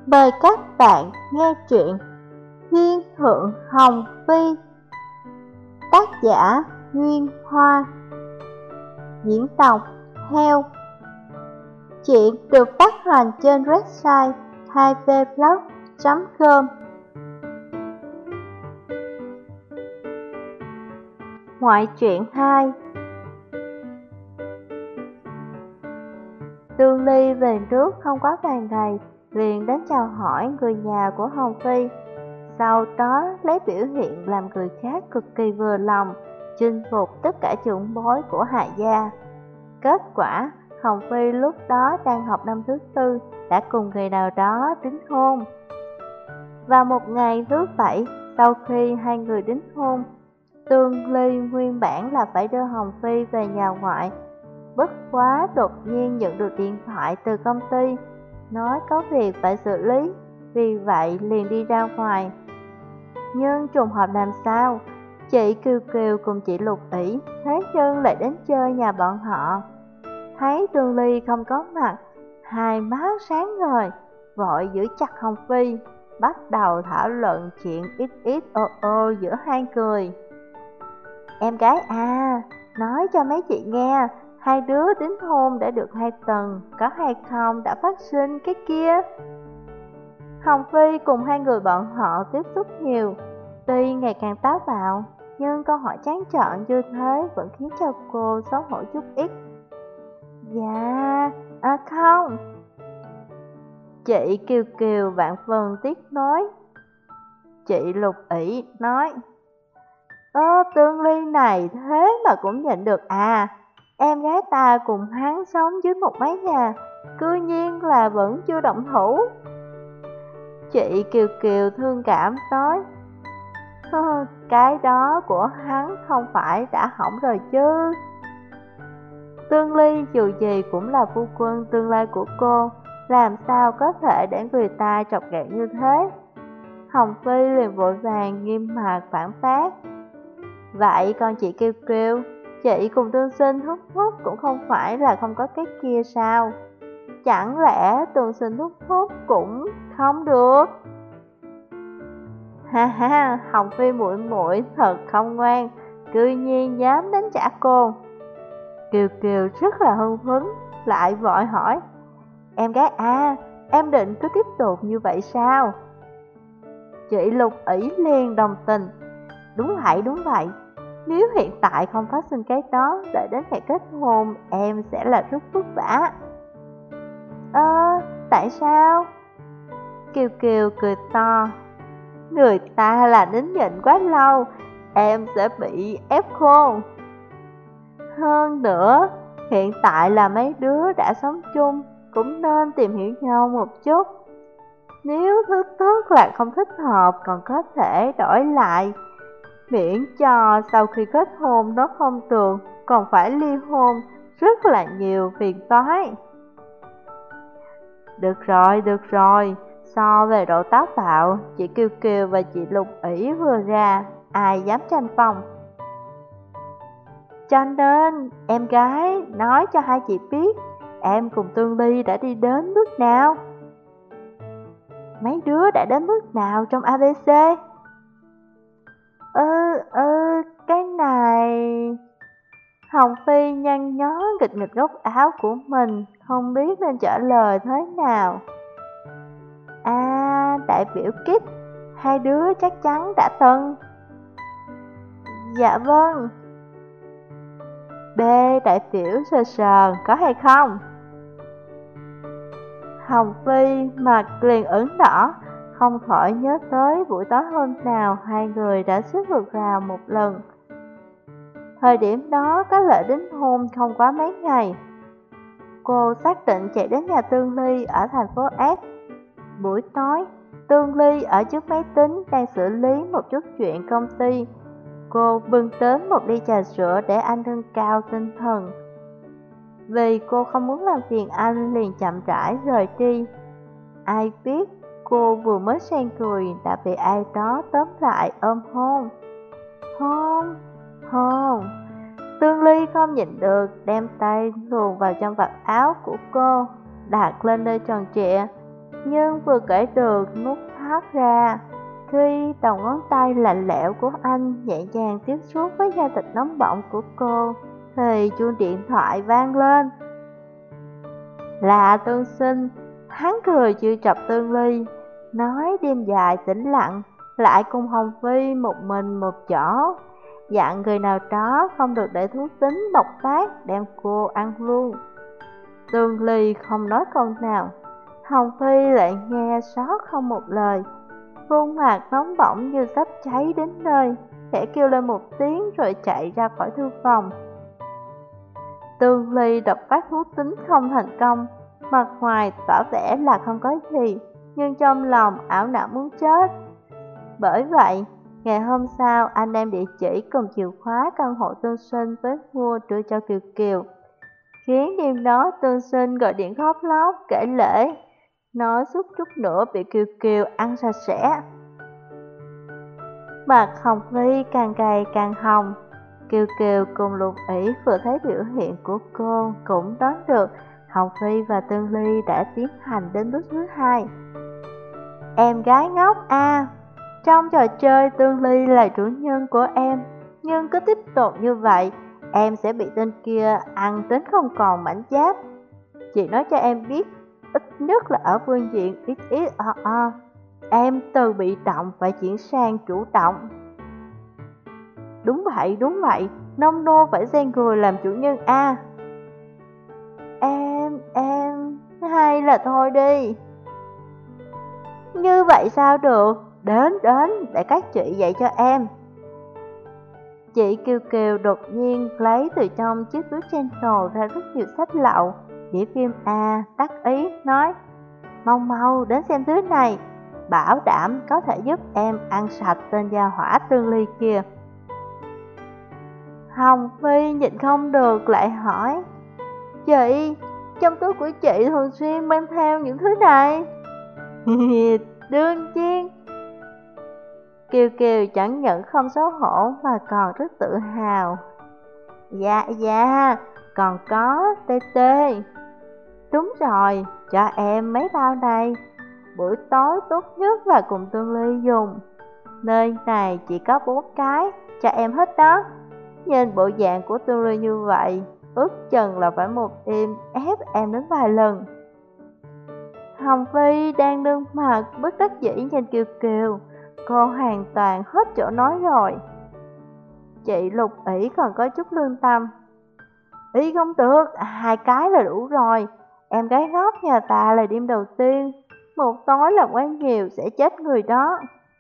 Mời các bạn nghe truyện Thiên Thượng Hồng Phi, tác giả Nguyên Hoa, diễn đọc Heo. Truyện được phát hành trên website 2vblog.com. Ngoại truyện 2. Tương Ly về nước không quá vài ngày, liền đến chào hỏi người nhà của Hồng Phi. Sau đó lấy biểu hiện làm người khác cực kỳ vừa lòng, chinh phục tất cả trưởng bối của Hạ gia. Kết quả, Hồng Phi lúc đó đang học năm thứ tư, đã cùng người nào đó đính hôn. Vào một ngày thứ Bảy, sau khi hai người đính hôn, Tương Ly nguyên bản là phải đưa Hồng Phi về nhà ngoại. Bất quá đột nhiên nhận được điện thoại từ công ty, nói có việc phải xử lý, vì vậy liền đi ra ngoài. Nhưng trùng hợp làm sao, chị Kiều Kiều cùng chị Lục ỷ thế nhưng lại đến chơi nhà bọn họ. Thấy Tương Ly không có mặt, hai má sáng ngời, vội giữ chặt Hồng Phi, bắt đầu thảo luận chuyện XXOO giữa hai người. Em gái à, nói cho mấy chị nghe, hai đứa đính hôn đã được 2 tuần, có hay không đã phát sinh cái kia. Hồng Phi cùng hai người bọn họ tiếp xúc nhiều, tuy ngày càng táo bạo, nhưng câu hỏi tráng trợn như thế vẫn khiến cho cô xấu hổ chút ít. Dạ, không. Chị Kiều Kiều vạn phần tiếc nói. Chị Lục ỷ nói, Tương Ly này thế mà cũng nhận được à, em gái ta cùng hắn sống dưới một mái nhà, cư nhiên là vẫn chưa động thủ. Chị Kiều Kiều thương cảm nói, cái đó của hắn không phải đã hỏng rồi chứ. Tương Ly dù gì cũng là phu quân tương lai của cô, làm sao có thể để người ta chọc ghẹo như thế. Hồng Phi liền vội vàng nghiêm mặt phản bác. Vậy còn chị Kiều Kiều, chị cùng Tương Sinh Thúc Thúc cũng không phải là không có cái kia sao? Chẳng lẽ Tương Sinh Thúc Thúc cũng không được? Ha ha, Hồng Phi muội muội thật không ngoan, cư nhiên dám đánh trả cô. Kiều Kiều rất là hưng phấn, lại vội hỏi, em gái à, em định cứ tiếp tục như vậy sao? Chị Lục ỷ liền đồng tình, đúng vậy, nếu hiện tại không phát sinh cái đó, đợi đến ngày kết hôn em sẽ là rất vất vả. Tại sao? Kiều Kiều cười to, người ta là nín nhịn quá lâu, em sẽ bị ép khô. Hơn nữa, hiện tại là mấy đứa đã sống chung, cũng nên tìm hiểu nhau một chút. Nếu thứ tức là không thích hợp còn có thể đổi lại, miễn cho sau khi kết hôn nó không được, còn phải ly hôn, rất là nhiều phiền toái. Được rồi, so về độ táo bạo, chị Kiều Kiều và chị Lục ỷ vừa ra, ai dám tranh phong. Cho nên, em gái nói cho hai chị biết, em cùng Tương Ly đã đi đến bước nào? Mấy đứa đã đến bước nào trong ABC? Cái này... Hồng Phi nhăn nhó nghịch góc áo của mình, không biết nên trả lời thế nào. Đại biểu Kít, hai đứa chắc chắn đã từng. Dạ vâng. B, đại biểu Sờ Sờ, có hay không? Hồng Phi mặt liền ửng đỏ, không khỏi nhớ tới buổi tối hôm nào hai người đã xích vượt rào một lần. Thời điểm đó có lệ đính hôn không quá mấy ngày. Cô xác định chạy đến nhà Tương Ly ở thành phố S. Buổi tối, Tương Ly ở trước máy tính đang xử lý một chút chuyện công ty. Cô bưng đến một ly trà sữa để anh nâng cao tinh thần. Vì cô không muốn làm phiền anh liền chậm rãi rời đi. Ai biết cô vừa mới sang cười đã bị ai đó tóm lại ôm hôn. Hôn. Tương Ly không nhịn được, đem tay luồn vào trong vạt áo của cô, đặt lên nơi tròn trịa. nhưng vừa kể được nút thắt ra, khi đầu ngón tay lạnh lẽo của anh nhẹ nhàng tiếp xúc với da thịt nóng bỏng của cô, thì chuông điện thoại vang lên. Là Tương Sinh. Hắn cười chiêu chọc Tương Ly, nói đêm dài tĩnh lặng, lại cùng Hồng Phi một mình một chỗ, dặn người nào đó không được để thú tính bộc phát, đem cô ăn luôn. Tương Ly không nói câu nào, Hồng Phi lại nghe sót không một lời. Khuôn mặt nóng bỏng như sắp cháy đến nơi, khẽ kêu lên một tiếng rồi chạy ra khỏi thư phòng. Tương Ly đập phát thú tính không thành công, mặt ngoài tỏ vẻ là không có gì, nhưng trong lòng ảo não muốn chết. Bởi vậy, ngày hôm sau anh đem địa chỉ cùng chìa khóa căn hộ Tương Sinh với mua đưa cho Kiều Kiều. Khiến đêm đó Tương Sinh gọi điện khóc lóc kể lể, nói suốt chút nữa bị Kiều Kiều ăn sạch sẽ. Mặt Hồng Phi càng ngày càng hồng. Kiều Kiều cùng Lục Ỷ vừa thấy biểu hiện của cô cũng đoán được Hồng Phi và Tương Ly đã tiến hành đến bước thứ hai. Em gái ngốc a, trong trò chơi Tương Ly là chủ nhân của em, nhưng cứ tiếp tục như vậy, em sẽ bị tên kia ăn đến không còn mảnh giáp. Chị nói cho em biết, ít nhất là ở phương diện XXOO, em từ bị động phải chuyển sang chủ động. Đúng vậy, nông nô phải xen người làm chủ nhân a. Em, hay là thôi đi. Như vậy sao được, đến, để các chị dạy cho em. Chị Kiều Kiều đột nhiên lấy từ trong chiếc túi Chanel ra rất nhiều sách lậu, đĩa phim A, đắc ý, nói, mau đến xem thứ này, bảo đảm có thể giúp em ăn sạch tên gia hỏa Tương Ly kia. Hồng Phi nhịn không được lại hỏi, chị, trong túi của chị thường xuyên mang theo những thứ này? Đương nhiên. Kiều Kiều chẳng những không xấu hổ mà còn rất tự hào. Dạ, còn có TT. Đúng rồi, cho em mấy bao này. Buổi tối tốt nhất là cùng Tương Ly dùng. Nơi này chỉ có 4 cái, cho em hết đó. Nhìn bộ dạng của Tương Ly như vậy, ước chừng là phải một đêm ép em đến vài lần. Hồng Phi đang đương mặt bất đắc dĩ nhìn Kiều Kiều, cô hoàn toàn hết chỗ nói rồi. Chị Lục Ỷ còn có chút lương tâm. Ý không được, 2 cái là đủ rồi. Em gái ngốc nhà ta là đêm đầu tiên, một tối là quá nhiều sẽ chết người đó.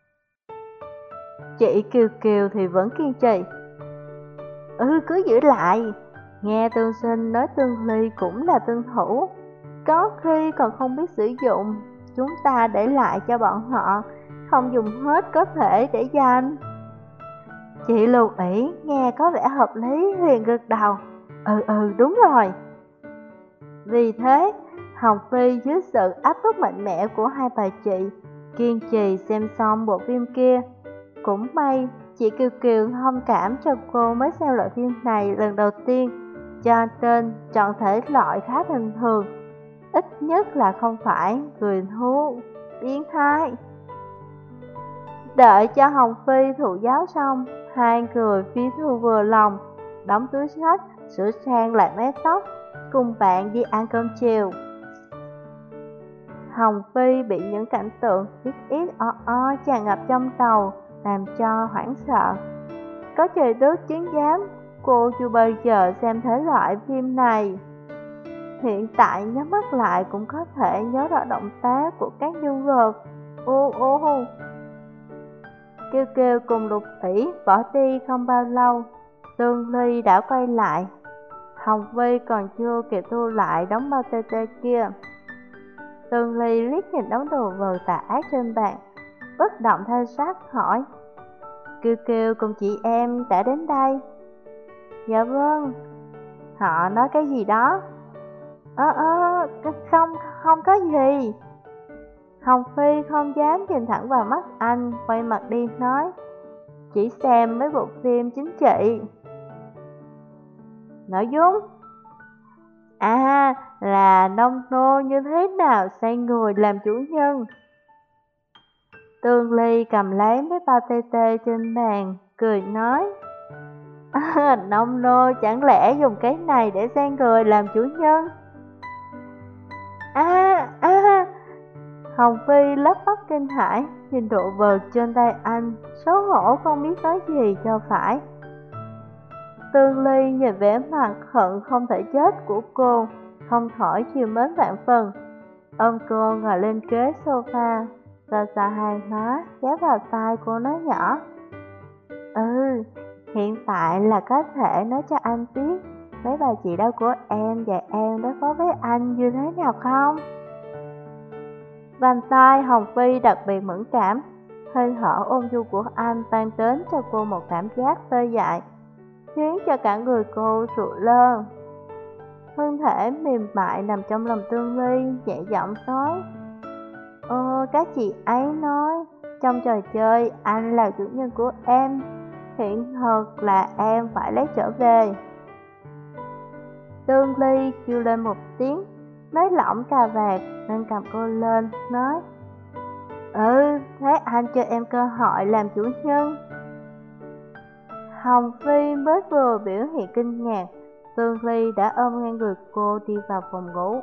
Chị Kiều Kiều thì vẫn kiên trì. Cứ giữ lại. Nghe Tương Sinh nói Tương Ly cũng là tương thủ, có khi còn không biết sử dụng, chúng ta để lại cho bọn họ, không dùng hết có thể để dành. Chị Lục Ỷ nghe có vẻ hợp lý liền gật đầu. Đúng rồi. Vì thế, Hồng Phi dưới sự áp bức mạnh mẽ của hai bà chị, kiên trì xem xong bộ phim kia. Cũng may, chị Kiều Kiều thông cảm cho cô mới xem loại phim này lần đầu tiên, cho nên chọn thể loại khá bình thường, ít nhất là không phải người thú biến thái. Đợi cho Hồng Phi thụ giáo xong, hai người phi thư vừa lòng, đóng túi sách, sửa sang lại mái tóc, cùng bạn đi ăn cơm chiều. Hồng Phi bị những cảnh tượng XXOO tràn ngập trong đầu, làm cho hoảng sợ. Có trời đất chứng giám, cô chưa bao giờ xem thể loại phim này. Hiện tại nhắm mắt lại cũng có thể nhớ rõ động tác của các nhân vật. Kiều Kiều cùng Lục Ỷ bỏ đi không bao lâu, Tương Ly đã quay lại. Hồng Phi còn chưa kịp thu lại đống bao tê tê kia. Tương Ly liếc nhìn đống đồ vật tà ác trên bàn, bất động thanh sắc hỏi, Kiều Kiều cùng chị em đã đến đây? Dạ vâng. Họ nói cái gì đó? Không có gì. Hồng Phi không dám nhìn thẳng vào mắt anh, quay mặt đi nói, chỉ xem mấy bộ phim chính trị. Nội dung? À, là nông nô như thế nào xoay người làm chủ nhân. Tương Ly cầm lấy mấy bao tê tê trên bàn, cười nói. À, nông nô chẳng lẽ dùng cái này để xoay người làm chủ nhân? À, Hồng Phi lắp bắp kinh hãi, nhìn đồ vật trên tay anh, xấu hổ không biết nói gì cho phải. Tương Ly nhìn vẻ mặt hận không thể chết của cô, không khỏi chiều mến vạn phần, ôm cô ngồi lên ghế sofa, xoa xoa hai má, ghé vào tai cô nói nhỏ. Hiện tại là có thể nói cho anh biết mấy bà chị đau của em và em đối phó với anh như thế nào không? Vành tai Hồng Phi đặc biệt mẫn cảm, hơi thở ôn nhu của anh mang đến cho cô một cảm giác tê dại, khiến cho cả người cô sụi lơ. Thân thể mềm mại nằm trong lòng Tương Ly, nhẹ giọng nói. Các chị ấy nói, trong trò chơi anh là chủ nhân của em, hiện thực là em phải lấy trở về. Tương Ly kêu lên một tiếng, nói lỏng cà vạt, nâng cầm cô lên, nói. Thế anh cho em cơ hội làm chủ nhân. Hồng Phi mới vừa biểu hiện kinh ngạc, Tương Ly đã ôm ngang người cô đi vào phòng ngủ.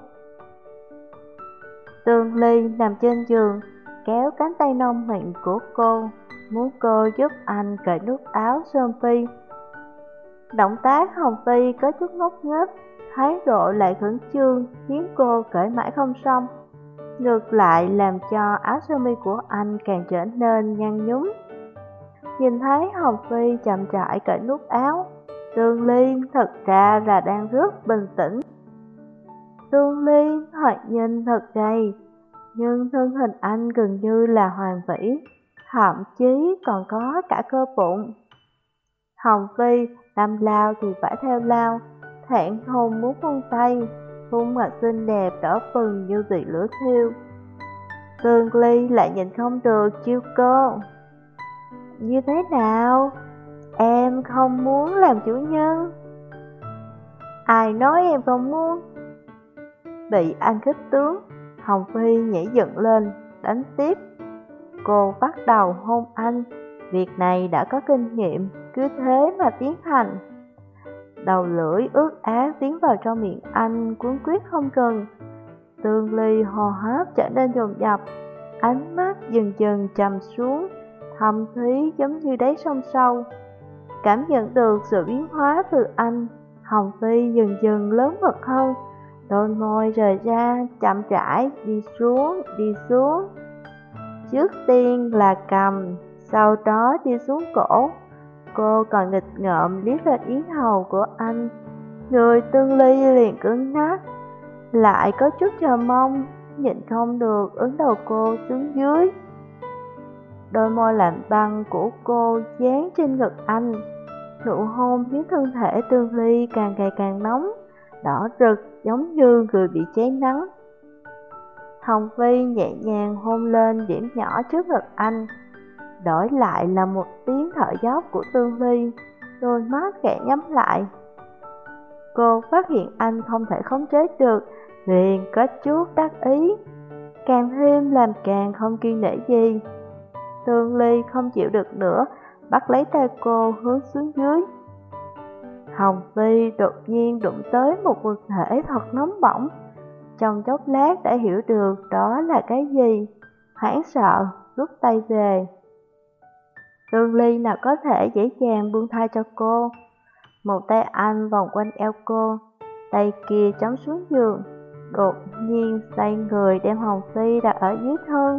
Tương Ly nằm trên giường, kéo cánh tay nông mịn của cô, muốn cô giúp anh cởi nút áo sơ mi. Động tác Hồng Phi có chút ngốc nghếch, thái độ lại khẩn trương, khiến cô cởi mãi không xong, ngược lại làm cho áo sơ mi của anh càng trở nên nhăn nhúm. Nhìn thấy Hồng Phi chậm rãi cởi nút áo, Tương Ly thật ra là đang rất bình tĩnh. Tương Ly thoạt nhìn thật gầy, nhưng thân hình anh gần như là hoàn vĩ, thậm chí còn có cả cơ bụng. Hồng Phi đâm lao thì phải theo lao, thẹn thùng muốn vươn tay, khuôn mặt xinh đẹp đỏ bừng như bị lửa thiêu. Tương Ly lại nhìn không được chiêu cô. Như thế nào? Em không muốn làm chủ nhân? Ai nói em không muốn? Bị anh khích tướng, Hồng Phi nhảy dựng lên, đánh tiếp. Cô bắt đầu hôn anh, việc này đã có kinh nghiệm, cứ thế mà tiến hành. Đầu lưỡi ướt át tiến vào trong miệng anh, cuốn quyết không ngừng. Tương Ly hô hấp trở nên dồn dập, ánh mắt dần dần trầm xuống, thâm thúy giống như đáy sông sâu. Cảm nhận được sự biến hóa từ anh, Hồng Phi dần dần lớn mật hơn, đôi môi rời ra, chậm rãi đi xuống. Trước tiên là cằm, sau đó đi xuống cổ. Cô còn nghịch ngợm liếc lên yết hầu của anh. Người Tương Ly liền cứng ngắc, lại có chút chờ mong, nhịn không được ấn đầu cô xuống dưới. Đôi môi lạnh băng của cô dán trên ngực anh, nụ hôn khiến thân thể Tương Ly càng ngày càng nóng, đỏ rực giống như người bị cháy nắng. Hồng Phi nhẹ nhàng hôn lên điểm nhỏ trước ngực anh, đổi lại là một tiếng thở dốc của Tương Ly, đôi mắt khẽ nhắm lại. Cô phát hiện anh không thể khống chế được, liền có chút đắc ý, càng thêm làm càng không kiên nể gì. Tương Ly không chịu được nữa, bắt lấy tay cô hướng xuống dưới. Hồng Phi đột nhiên đụng tới một vật thể thật nóng bỏng, trong chốc lát đã hiểu được đó là cái gì, hoảng sợ rút tay về. Tương Ly nào có thể dễ dàng buông tha cho cô. Một tay anh vòng quanh eo cô, tay kia chống xuống giường, đột nhiên xoay người đem Hồng Phi đặt ở dưới thân.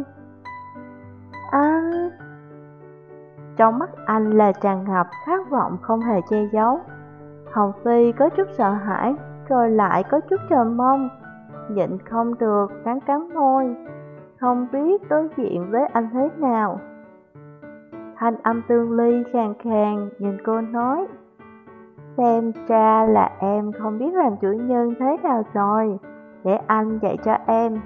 Anh... Trong mắt anh là tràn ngập khát vọng không hề che giấu. Hồng Phi có chút sợ hãi, rồi lại có chút chờ mong, nhịn không được cắn môi, không biết đối diện với anh thế nào. Thanh âm Tương Ly khàn khàn nhìn cô nói. Xem ra là em không biết làm chủ nhân thế nào rồi, để anh dạy cho em.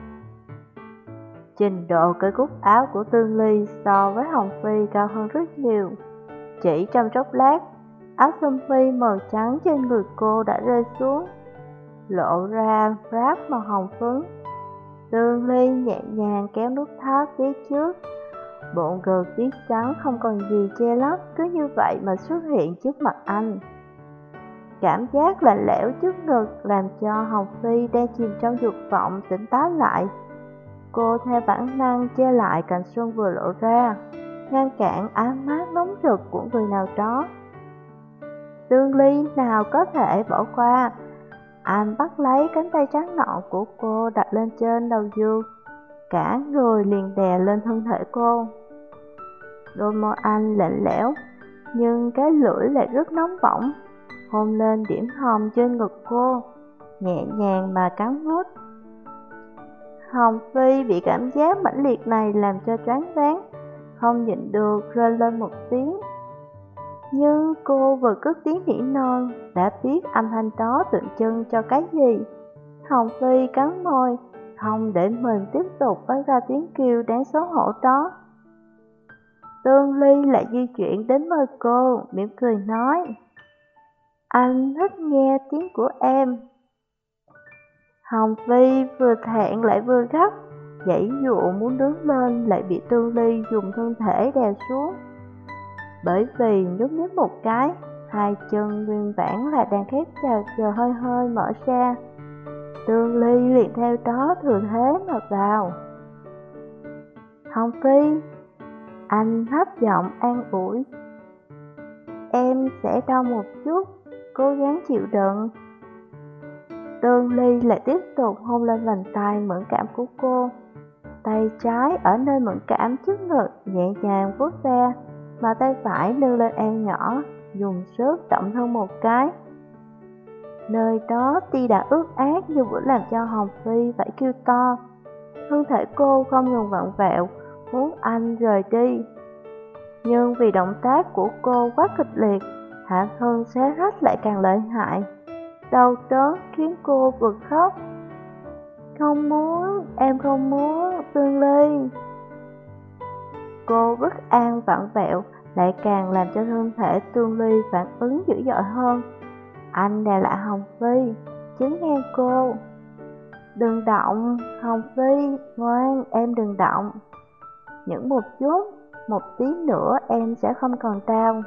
Trình độ cởi cúc áo của Tương Ly so với Hồng Phi cao hơn rất nhiều. Chỉ trong chốc lát, áo sơ mi màu trắng trên người cô đã rơi xuống. lộ ra ráp màu hồng phấn. Tương Ly nhẹ nhàng kéo nút thắt phía trước, bộ ngực tiết trắng không còn gì che lấp, cứ như vậy mà xuất hiện trước mặt anh. Cảm giác lạnh lẽo trước ngực làm cho Hồng Phi đang chìm trong dục vọng tỉnh táo lại. Cô theo bản năng che lại cạnh xuân vừa lộ ra, ngăn cản ánh mắt nóng rực của người nào đó. Tương Ly nào có thể bỏ qua. Anh bắt lấy cánh tay trắng nõn của cô đặt lên trên đầu giường, cả người liền đè lên thân thể cô. Đôi môi anh lạnh lẽo, nhưng cái lưỡi lại rất nóng bỏng, hôn lên điểm hồng trên ngực cô, nhẹ nhàng mà cắn nuốt. Hồng Phi bị cảm giác mãnh liệt này làm cho choáng váng, không nhịn được rên lên một tiếng. Nhưng cô vừa cất tiếng nỉ non, đã biết âm thanh đó tượng trưng cho cái gì. Hồng Phi cắn môi, không để mình tiếp tục phát ra tiếng kêu đáng xấu hổ đó. Tương Ly lại di chuyển đến môi cô, mỉm cười nói: "Anh thích nghe tiếng của em." Hồng Phi vừa thẹn lại vừa gấp, giãy giụa muốn đứng lên lại bị Tương Ly dùng thân thể đè xuống. Bởi vì nhúc nhích một cái, hai chân nguyên bản là đang khép chặt giờ hơi hơi mở ra. Tương Ly liền theo đó thừa thế mà vào. "Hồng Phi," anh thấp giọng an ủi, "em sẽ đau một chút, cố gắng chịu đựng." Tương Ly lại tiếp tục hôn lên vành tay mẫn cảm của cô. Tay trái ở nơi mẫn cảm trước ngực nhẹ nhàng vuốt ve, mà tay phải nâng lên eo nhỏ, dùng sức động thân một cái. Nơi đó tuy đã ướt át nhưng vẫn làm cho Hồng Phi phải kêu to. Thân thể cô không ngừng vặn vẹo, muốn anh rời đi. Nhưng vì động tác của cô quá kịch liệt, hạ thân xé rách lại càng lợi hại. Đau đớn khiến cô bật khóc. "Không muốn, em không muốn, Tương Ly." Cô bất an vặn vẹo lại càng làm cho thân thể Tương Ly phản ứng dữ dội hơn. Anh đè lại Hồng Phi, chứng ngang cô. "Đừng động, Hồng Phi, ngoan, em đừng động. Những một chút, một tí nữa em sẽ không còn đau."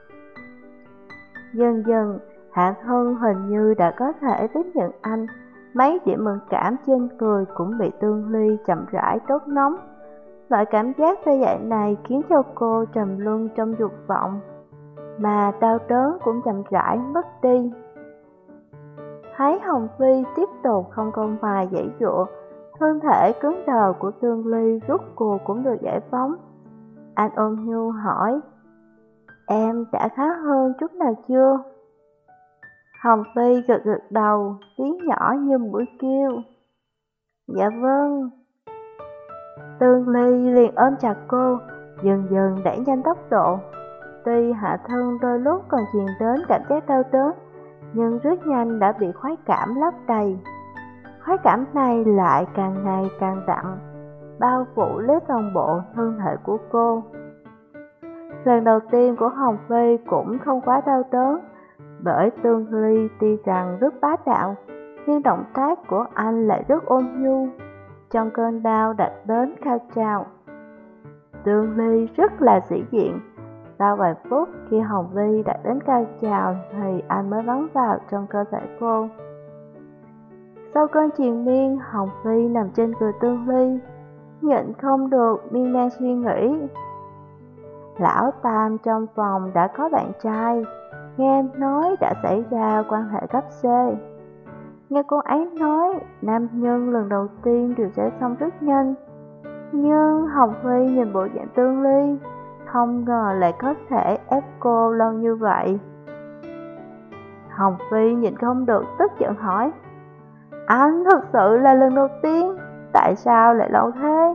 Dần dần, hạ thân hình như đã có thể tiếp nhận anh. Mấy điểm mẫn cảm trên người cũng bị Tương Ly chậm rãi đốt nóng. Loại cảm giác tê dại này khiến cho cô trầm luân trong dục vọng, mà đau đớn cũng chậm rãi mất đi. Thấy Hồng Phi tiếp tục không công mài giãy giụa, thân thể cứng đờ của Tương Ly rút cuộc cũng được giải phóng. Anh ôm nhu hỏi: "Em đã khá hơn chút nào chưa?" Hồng Phi gật gật đầu, tiếng nhỏ như mũi kêu: "Dạ vâng." Tương Ly liền ôm chặt cô, dần dần đẩy nhanh tốc độ. Tuy hạ thân đôi lúc còn truyền đến cảm giác đau đớn, nhưng rất nhanh đã bị khoái cảm lấp đầy. Khoái cảm này lại càng ngày càng đậm, bao phủ lấy toàn bộ thân thể của cô. Lần đầu tiên của Hồng Phi cũng không quá đau đớn, bởi Tương Ly tuy rằng rất bá đạo, nhưng động tác của anh lại rất ôn nhu. Trong cơn đau đạt đến cao trào, Tương Ly rất là sĩ diện. Sau vài phút khi Hồng Phi đạt đến cao trào thì anh mới bắn vào trong cơ thể cô. Sau cơn triền miên, Hồng Phi nằm trên người Tương Ly, nhịn không được miên man suy nghĩ. Lão Tam trong phòng đã có bạn trai, nghe nói đã xảy ra quan hệ cấp C. Nghe cô ấy nói, nam nhân lần đầu tiên đều sẽ xong rất nhanh. Nhưng Hồng Phi nhìn bộ dạng Tương Ly, không ngờ lại có thể ép cô lâu như vậy. Hồng Phi nhìn không được tức giận hỏi: "Anh thật sự là lần đầu tiên, tại sao lại lâu thế?"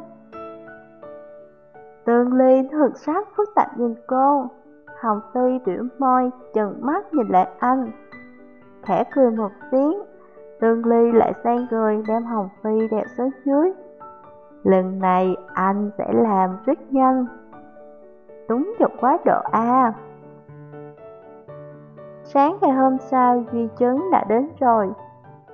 Tương Ly thực sắc phức tạp nhìn cô. Hồng Phi biểu môi, trừng mắt nhìn lại anh, khẽ cười một tiếng. Tương Ly lại xoay người đem Hồng Phi đè xuống dưới. "Lần này anh sẽ làm rất nhanh." Đúng dục quá độ a. Sáng ngày hôm sau, Duy Trấn đã đến rồi.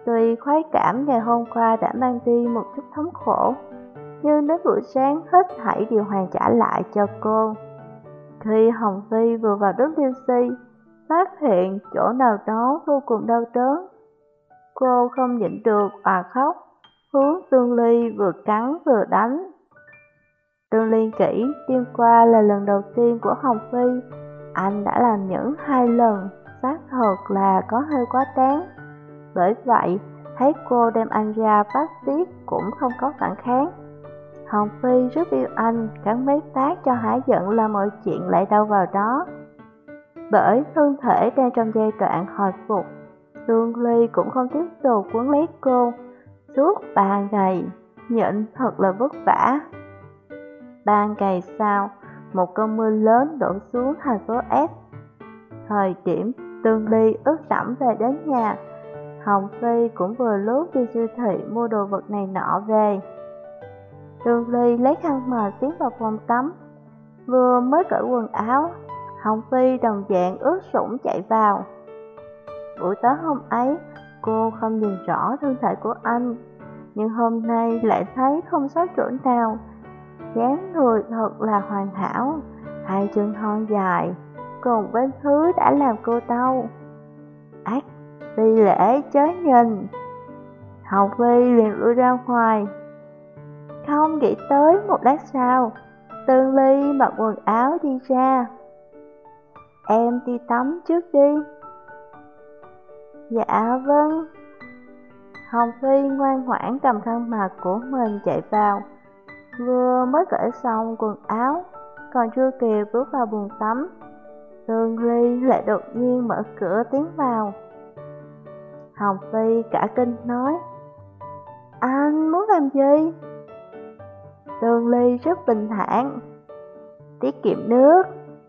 Tuy khoái cảm ngày hôm qua đã mang đi một chút thống khổ, nhưng đến buổi sáng hết thảy đều hoàn trả lại cho cô. Khi Hồng Phi vừa vào đốt liêu xi, phát hiện chỗ nào đó vô cùng đau đớn, cô không nhịn được òa khóc, hướng Tương Ly vừa cắn vừa đánh. Tương Ly kỹ, đêm qua là lần đầu tiên của Hồng Phi, anh đã làm những 2 lần, xác thật là có hơi quá đáng. Bởi vậy, thấy cô đem anh ra phát tiết cũng không có phản kháng. Hồng Phi rất yêu anh, cắn mấy phát cho hả giận là mọi chuyện lại đâu vào đó. Bởi thân thể đang trong giai đoạn hồi phục, Tương Ly cũng không tiếp tục quấn lấy cô. Suốt 3 ngày, nhịn thật là vất vả. 3 ngày sau, một cơn mưa lớn đổ xuống thành phố S. Thời điểm Tương Ly ướt đẫm về đến nhà, Hồng Phi cũng vừa lúc đi siêu thị mua đồ vật này nọ về. Tương Ly lấy khăn mờ tiến vào phòng tắm, vừa mới cởi quần áo, Hồng Phi đồng dạng ướt sũng chạy vào. Buổi tối hôm ấy, cô không nhìn rõ thân thể của anh, nhưng hôm nay lại thấy không sót chỗ nào. Dáng người thật là hoàn hảo, 2 chân thon dài, cùng với thứ đã làm cô đau. Ác, Phi Lễ chớ nhìn. Hồng Phi liền lui ra ngoài. Không nghĩ tới một lát sau, Tương Ly mặc quần áo đi ra. Em đi tắm trước đi. Dạ vâng. Hồng Phi ngoan ngoãn cầm khăn mặt của mình chạy vào. Vừa mới cởi xong quần áo, còn chưa kịp bước vào bồn tắm, Tương Ly lại đột nhiên mở cửa tiến vào. Hồng Phi cả kinh nói, anh muốn làm gì? Tương Ly rất bình thản, tiết kiệm nước.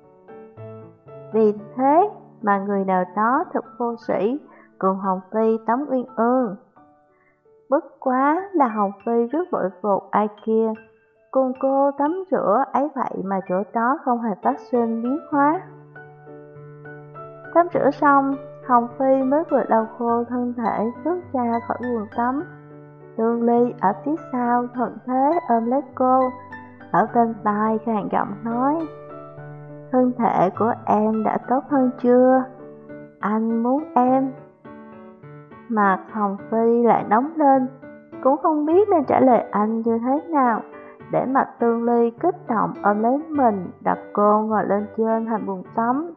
Vì thế mà người nào đó thật vô sĩ cùng Hồng Phi tắm uyên ương. Bất quá là Hồng Phi rất vội vột ai kia, cùng cô tắm rửa ấy vậy mà chỗ đó không hề phát sinh biến hóa. Tắm rửa xong, Hồng Phi mới vừa lau khô thân thể bước ra khỏi buồng tắm. Tương Ly ở phía sau thuận thế ôm lấy cô, ở bên tai khàn giọng nói, thân thể của em đã tốt hơn chưa? Anh muốn em. Mặt Hồng Phi lại nóng lên, cũng không biết nên trả lời anh như thế nào, để mặt Tương Ly kích động ôm lấy mình, đặt cô ngồi lên trên thành bồn tắm.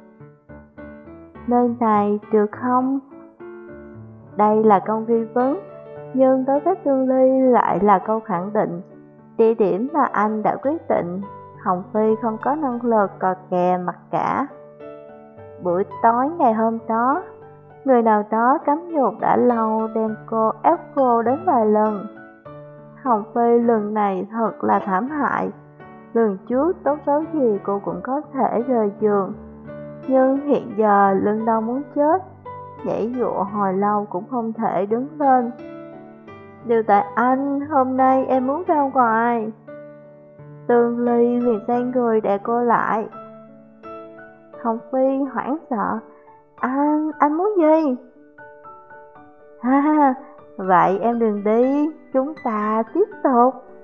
Nơi này được không? Đây là câu nghi vấn, nhưng đối với Tương Ly lại là câu khẳng định. Địa điểm mà anh đã quyết định, Hồng Phi không có năng lực cò kè mặc cả. Buổi tối ngày hôm đó, người nào đó cấm dục đã lâu đem cô ép cô đến vài lần. Hồng Phi lần này thật là thảm hại. Lần trước tốt xấu gì cô cũng có thể rời giường, nhưng hiện giờ lưng đau muốn chết, nhảy dụa hồi lâu cũng không thể đứng lên. Điều tại anh, hôm nay em muốn ra ngoài. Tương Ly liền xoay người đè cô lại. Hồng Phi hoảng sợ, anh muốn gì? Ha, vậy em đừng đi, chúng ta tiếp tục.